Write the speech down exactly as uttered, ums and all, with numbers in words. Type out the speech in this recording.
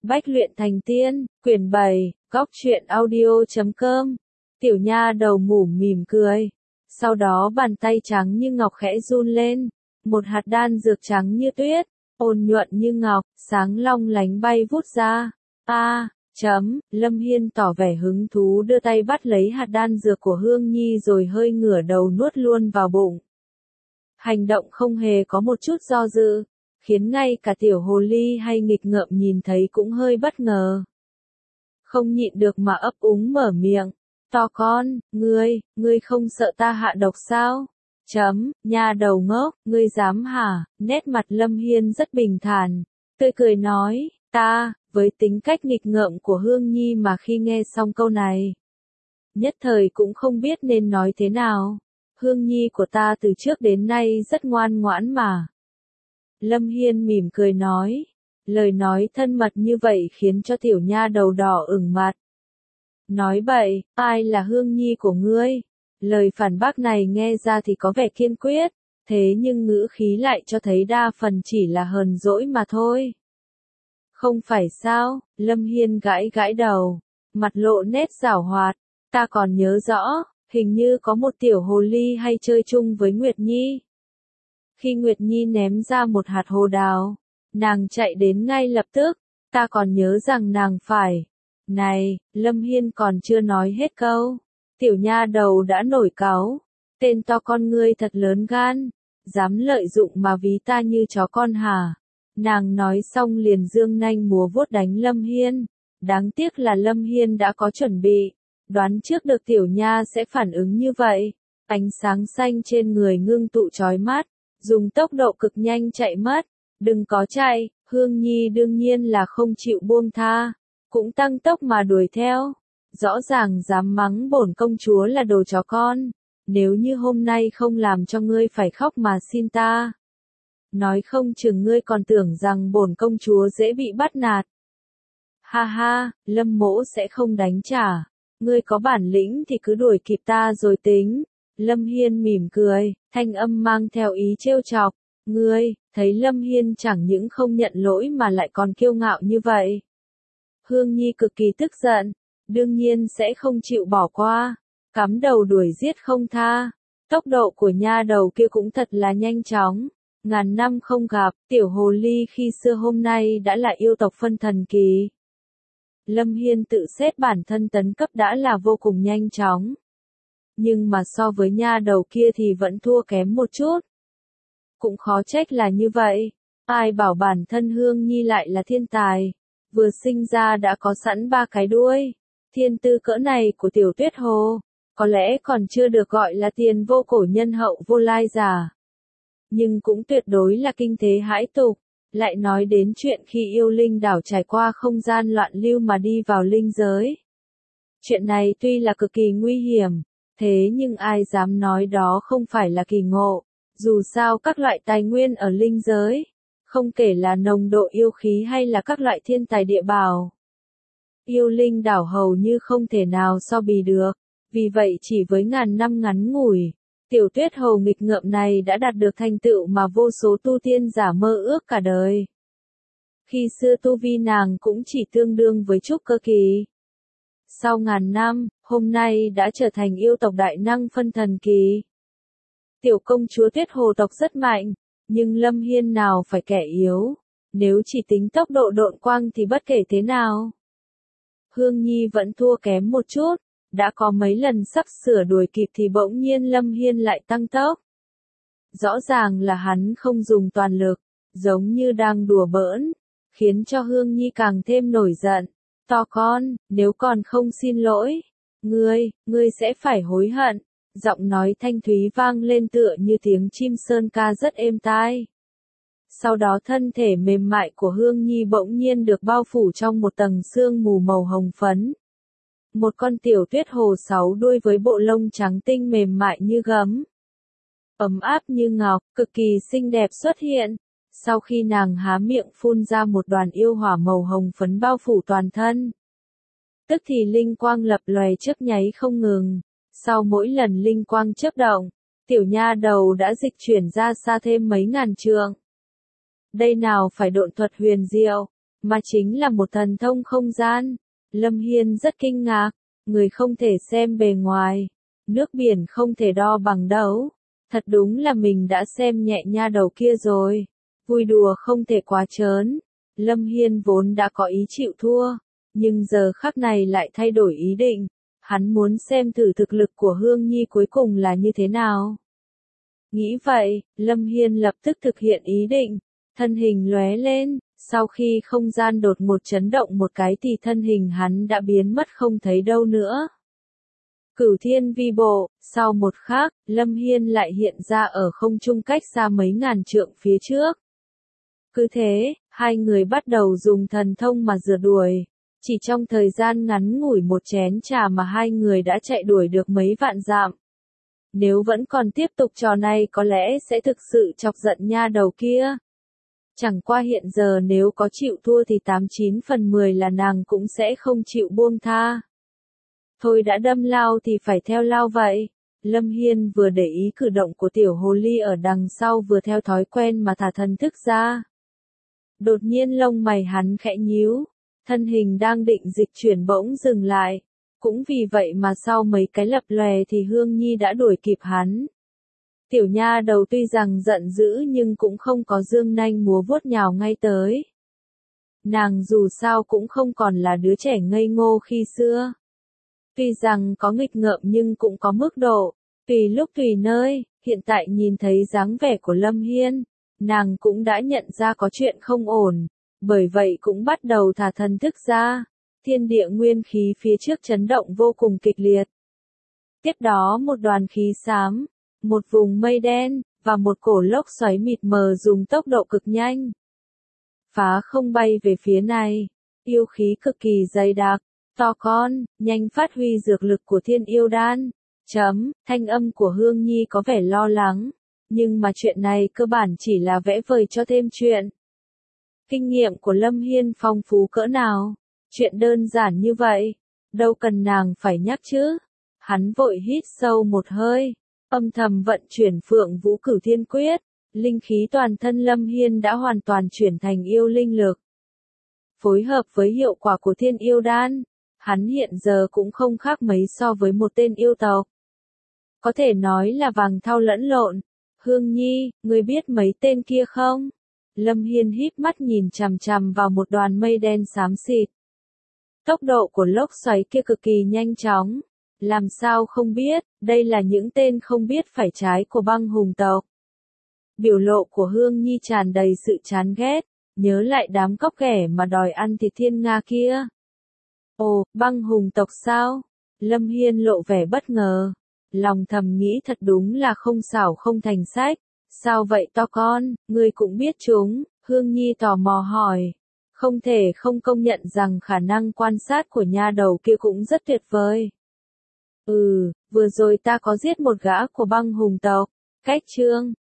Bách luyện thành tiên, quyển bảy, góc truyện audio chấm com. Tiểu nha đầu ngủ mỉm cười. Sau đó bàn tay trắng như ngọc khẽ run lên. Một hạt đan dược trắng như tuyết, ôn nhuận như ngọc, sáng long lánh bay vút ra. A, chấm, Lâm Hiên tỏ vẻ hứng thú đưa tay bắt lấy hạt đan dược của Hương Nhi rồi hơi ngửa đầu nuốt luôn vào bụng. Hành động không hề có một chút do dự, khiến ngay cả tiểu hồ ly hay nghịch ngợm nhìn thấy cũng hơi bất ngờ. Không nhịn được mà ấp úng mở miệng, to con, ngươi, ngươi không sợ ta hạ độc sao? Chấm, nha đầu ngốc, ngươi dám hả? Nét mặt Lâm Hiên rất bình thản, tươi cười nói, ta, với tính cách nghịch ngợm của Hương Nhi mà khi nghe xong câu này, nhất thời cũng không biết nên nói thế nào. Hương Nhi của ta từ trước đến nay rất ngoan ngoãn mà. Lâm Hiên mỉm cười nói, lời nói thân mật như vậy khiến cho tiểu nha đầu đỏ ửng mặt. Nói bậy, ai là Hương Nhi của ngươi? Lời phản bác này nghe ra thì có vẻ kiên quyết, thế nhưng ngữ khí lại cho thấy đa phần chỉ là hờn dỗi mà thôi. Không phải sao? Lâm Hiên gãi gãi đầu, mặt lộ nét giảo hoạt, ta còn nhớ rõ, hình như có một tiểu hồ ly hay chơi chung với Nguyệt Nhi. Khi Nguyệt Nhi ném ra một hạt hồ đào, nàng chạy đến ngay lập tức, ta còn nhớ rằng nàng phải. Này, Lâm Hiên còn chưa nói hết câu, tiểu nha đầu đã nổi cáu, tên to con ngươi thật lớn gan, dám lợi dụng mà ví ta như chó con hả? Nàng nói xong liền dương nanh múa vuốt đánh Lâm Hiên, đáng tiếc là Lâm Hiên đã có chuẩn bị, đoán trước được tiểu nha sẽ phản ứng như vậy, ánh sáng xanh trên người ngưng tụ chói mắt, dùng tốc độ cực nhanh chạy mất. Đừng có chạy, Hương Nhi đương nhiên là không chịu buông tha, cũng tăng tốc mà đuổi theo. Rõ ràng dám mắng bổn công chúa là đồ chó con, nếu như hôm nay không làm cho ngươi phải khóc mà xin ta. Nói không chừng ngươi còn tưởng rằng bổn công chúa dễ bị bắt nạt. Ha ha, Lâm mỗ sẽ không đánh trả, ngươi có bản lĩnh thì cứ đuổi kịp ta rồi tính. Lâm Hiên mỉm cười, thanh âm mang theo ý trêu chọc. Ngươi, thấy Lâm Hiên chẳng những không nhận lỗi mà lại còn kiêu ngạo như vậy. Hương Nhi cực kỳ tức giận, đương nhiên sẽ không chịu bỏ qua, cắm đầu đuổi giết không tha. Tốc độ của nha đầu kia cũng thật là nhanh chóng, ngàn năm không gặp, tiểu hồ ly khi xưa hôm nay đã là yêu tộc phân thần kỳ. Lâm Hiên tự xét bản thân tấn cấp đã là vô cùng nhanh chóng, nhưng mà so với nha đầu kia thì vẫn thua kém một chút. Cũng khó trách là như vậy, ai bảo bản thân Hương Nhi lại là thiên tài, vừa sinh ra đã có sẵn ba cái đuôi. Thiên tư cỡ này của tiểu Tuyết Hồ, có lẽ còn chưa được gọi là tiền vô cổ nhân hậu vô lai giả, nhưng cũng tuyệt đối là kinh thế hãi tục. Lại nói đến chuyện khi yêu linh đảo trải qua không gian loạn lưu mà đi vào linh giới. Chuyện này tuy là cực kỳ nguy hiểm, thế nhưng ai dám nói đó không phải là kỳ ngộ. Dù sao các loại tài nguyên ở linh giới, không kể là nồng độ yêu khí hay là các loại thiên tài địa bảo, yêu linh đảo hầu như không thể nào so bì được. Vì vậy chỉ với ngàn năm ngắn ngủi, tiểu Tuyết Hồ nghịch ngợm này đã đạt được thành tựu mà vô số tu tiên giả mơ ước cả đời. Khi xưa tu vi nàng cũng chỉ tương đương với trúc cơ kỳ. Sau ngàn năm, hôm nay đã trở thành yêu tộc đại năng phân thần kỳ. Tiểu công chúa Tuyết Hồ tộc rất mạnh, nhưng Lâm Hiên nào phải kẻ yếu, nếu chỉ tính tốc độ độn quang thì bất kể thế nào. Hương Nhi vẫn thua kém một chút, đã có mấy lần sắp sửa đuổi kịp thì bỗng nhiên Lâm Hiên lại tăng tốc. Rõ ràng là hắn không dùng toàn lực, giống như đang đùa bỡn, khiến cho Hương Nhi càng thêm nổi giận. To con, nếu còn không xin lỗi, ngươi, ngươi sẽ phải hối hận. Giọng nói thanh thúy vang lên tựa như tiếng chim sơn ca rất êm tai. Sau đó thân thể mềm mại của Hương Nhi bỗng nhiên được bao phủ trong một tầng sương mù màu hồng phấn. Một con tiểu Tuyết Hồ sáu đuôi với bộ lông trắng tinh mềm mại như gấm, ấm áp như ngọc, cực kỳ xinh đẹp xuất hiện. Sau khi nàng há miệng phun ra một đoàn yêu hỏa màu hồng phấn bao phủ toàn thân, tức thì linh quang lập lòe chớp nháy không ngừng. Sau mỗi lần linh quang chớp động, tiểu nha đầu đã dịch chuyển ra xa thêm mấy ngàn trượng. Đây nào phải độn thuật huyền diệu, mà chính là một thần thông không gian. Lâm Hiên rất kinh ngạc, người không thể xem bề ngoài, nước biển không thể đo bằng đấu. Thật đúng là mình đã xem nhẹ nha đầu kia rồi. Vui đùa không thể quá trớn. Lâm Hiên vốn đã có ý chịu thua, nhưng giờ khắc này lại thay đổi ý định. Hắn muốn xem thử thực lực của Hương Nhi cuối cùng là như thế nào. Nghĩ vậy, Lâm Hiên lập tức thực hiện ý định, thân hình lóe lên, sau khi không gian đột ngột chấn động một cái thì thân hình hắn đã biến mất không thấy đâu nữa. Cửu Thiên Vi Bộ, sau một khắc, Lâm Hiên lại hiện ra ở không trung cách xa mấy ngàn trượng phía trước. Cứ thế, hai người bắt đầu dùng thần thông mà rượt đuổi. Chỉ trong thời gian ngắn ngủi một chén trà mà hai người đã chạy đuổi được mấy vạn dặm. Nếu vẫn còn tiếp tục trò này có lẽ sẽ thực sự chọc giận nha đầu kia. Chẳng qua hiện giờ nếu có chịu thua thì tám chín phần mười là nàng cũng sẽ không chịu buông tha. Thôi đã đâm lao thì phải theo lao vậy. Lâm Hiên vừa để ý cử động của tiểu hồ ly ở đằng sau vừa theo thói quen mà thả thần thức ra. Đột nhiên lông mày hắn khẽ nhíu, thân hình đang định dịch chuyển bỗng dừng lại. Cũng vì vậy mà sau mấy cái lập lòe thì Hương Nhi đã đuổi kịp hắn. Tiểu nha đầu tuy rằng giận dữ nhưng cũng không có dương nanh múa vuốt nhào ngay tới. Nàng dù sao cũng không còn là đứa trẻ ngây ngô khi xưa. Tuy rằng có nghịch ngợm nhưng cũng có mức độ, tùy lúc tùy nơi. Hiện tại nhìn thấy dáng vẻ của Lâm Hiên, nàng cũng đã nhận ra có chuyện không ổn, bởi vậy cũng bắt đầu thả thần thức ra. Thiên địa nguyên khí phía trước chấn động vô cùng kịch liệt. Tiếp đó một đoàn khí xám, một vùng mây đen, và một cổ lốc xoáy mịt mờ dùng tốc độ cực nhanh. Phá không bay về phía này, yêu khí cực kỳ dày đặc, to con, nhanh phát huy dược lực của thiên yêu đan. Chấm, thanh âm của Hương Nhi có vẻ lo lắng, nhưng mà chuyện này cơ bản chỉ là vẽ vời cho thêm chuyện. Kinh nghiệm của Lâm Hiên phong phú cỡ nào? Chuyện đơn giản như vậy, đâu cần nàng phải nhắc chứ. Hắn vội hít sâu một hơi, âm thầm vận chuyển Phượng Vũ Cửu Thiên Quyết, linh khí toàn thân Lâm Hiên đã hoàn toàn chuyển thành yêu linh lực. Phối hợp với hiệu quả của thiên yêu đan, hắn hiện giờ cũng không khác mấy so với một tên yêu tộc. Có thể nói là vàng thau lẫn lộn. Hương Nhi, ngươi biết mấy tên kia không? Lâm Hiên híp mắt nhìn chằm chằm vào một đoàn mây đen xám xịt. Tốc độ của lốc xoáy kia cực kỳ nhanh chóng. Làm sao không biết, đây là những tên không biết phải trái của băng hùng tộc. Biểu lộ của Hương Nhi tràn đầy sự chán ghét, nhớ lại đám cóc ghẻ mà đòi ăn thịt thiên nga kia. Ồ, băng hùng tộc sao? Lâm Hiên lộ vẻ bất ngờ. Lòng thầm nghĩ thật đúng là không xảo không thành sách. Sao vậy to con, ngươi cũng biết chúng? Hương Nhi tò mò hỏi. Không thể không công nhận rằng khả năng quan sát của nha đầu kia cũng rất tuyệt vời. Ừ, vừa rồi ta có giết một gã của băng hùng tộc. Cách chương